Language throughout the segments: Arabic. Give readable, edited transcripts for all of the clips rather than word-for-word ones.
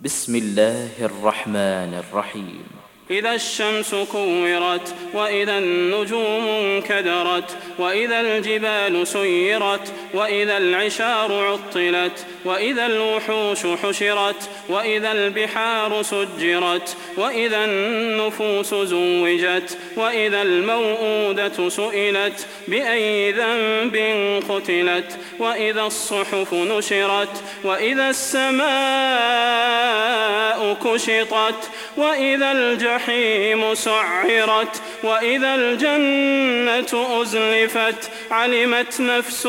بسم الله الرحمن الرحيم. إذا الشمس كورت وإذا النجوم انكدرت وإذا الجبال سيرت وإذا العشار عطلت وإذا الوحوش حشرت وإذا البحار سجرت وإذا النفوس زوجت وإذا الموءودة سئلت بأي ذنب قتلت وإذا الصحف نشرت وإذا السماء كشطت وإذا الجحيم سعرت وإذا الجنة أزلفت علمت نفس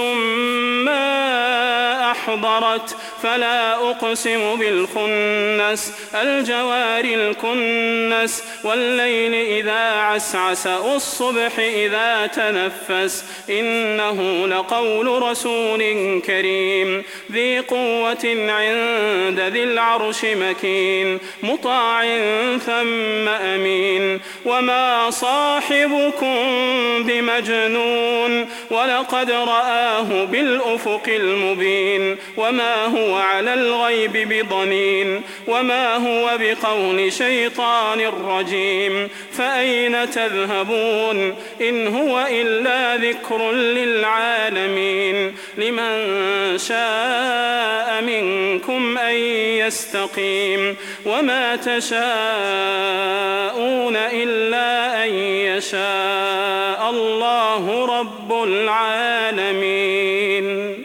ما أحضرت فلا أقسم بالخنس الجوار الكنس والليل إذا عسعس والصبح إذا تنفس إنه لقول رسول كريم ذي قوة عند ذي العرش مكين مطاع ثم أمين وما صاحبكم بمجنون ولقد رآه بالأفق المبين وما هو على الغيب بضنين وما هو بقول شيطان رجيم فأين تذهبون إن هو إلا ذكر للعالمين لمن شاء منكم أن يستقيم وما تشاءون إلا أن يشاء الله رب العالمين.